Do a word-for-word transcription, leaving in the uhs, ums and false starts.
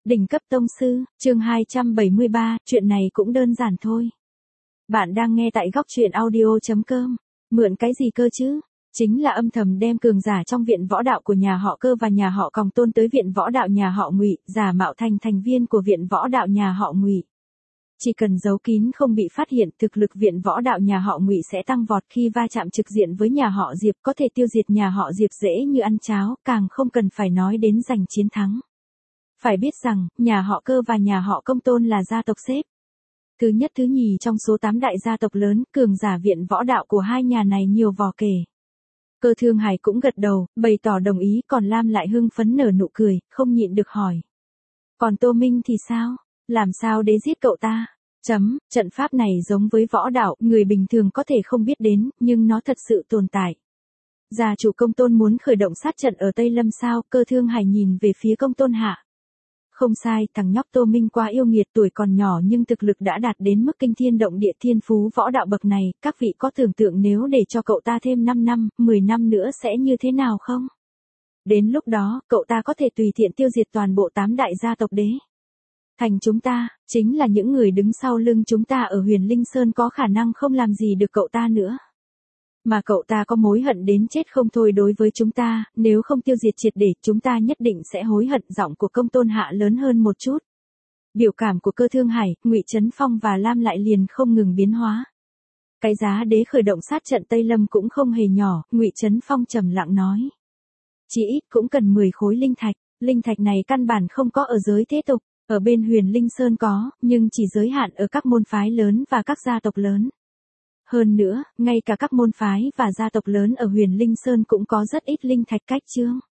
Đỉnh cấp tông sư, chương hai trăm bảy mươi ba, chuyện này cũng đơn giản thôi. Bạn đang nghe tại góc truyện audio chấm com. Mượn cái gì cơ chứ? Chính là âm thầm đem cường giả trong viện võ đạo của nhà họ Cơ và nhà họ Còng tôn tới viện võ đạo nhà họ Ngụy, giả mạo thành thành viên của viện võ đạo nhà họ Ngụy. Chỉ cần giấu kín không bị phát hiện, thực lực viện võ đạo nhà họ Ngụy sẽ tăng vọt, khi va chạm trực diện với nhà họ Diệp có thể tiêu diệt nhà họ Diệp dễ như ăn cháo, càng không cần phải nói đến giành chiến thắng. Phải biết rằng, nhà họ Cơ và nhà họ Công tôn là gia tộc xếp thứ nhất thứ nhì trong số tám đại gia tộc lớn, cường giả viện võ đạo của hai nhà này nhiều vò kể. Cơ Thương Hải cũng gật đầu, bày tỏ đồng ý, còn Lam lại hưng phấn nở nụ cười, không nhịn được hỏi. Còn Tô Minh thì sao? Làm sao để giết cậu ta? Chấm, trận pháp này giống với võ đạo, người bình thường có thể không biết đến, nhưng nó thật sự tồn tại. Gia chủ Công tôn muốn khởi động sát trận ở Tây Lâm sao? Cơ Thương Hải nhìn về phía Công tôn hạ. Không sai, thằng nhóc Tô Minh quá yêu nghiệt, tuổi còn nhỏ nhưng thực lực đã đạt đến mức kinh thiên động địa, thiên phú võ đạo bậc này, các vị có tưởng tượng nếu để cho cậu ta thêm năm năm, mười năm nữa sẽ như thế nào không? Đến lúc đó, cậu ta có thể tùy tiện tiêu diệt toàn bộ tám đại gia tộc đế thành chúng ta, chính là những người đứng sau lưng chúng ta ở Huyền Linh Sơn có khả năng không làm gì được cậu ta nữa. Mà cậu ta có mối hận đến chết không thôi đối với chúng ta, nếu không tiêu diệt triệt để, chúng ta nhất định sẽ hối hận. Giọng của Công tôn hạ lớn hơn một chút. Biểu cảm của Cơ Thương Hải, Ngụy Trấn Phong và Lam lại liền không ngừng biến hóa. Cái giá đế khởi động sát trận Tây Lâm cũng không hề nhỏ, Ngụy Trấn Phong trầm lặng nói. Chỉ ít cũng cần mười khối linh thạch, linh thạch này căn bản không có ở giới thế tục, ở bên Huyền Linh Sơn có, nhưng chỉ giới hạn ở các môn phái lớn và các gia tộc lớn. Hơn nữa, ngay cả các môn phái và gia tộc lớn ở Huyền Linh Sơn cũng có rất ít linh thạch cách trương.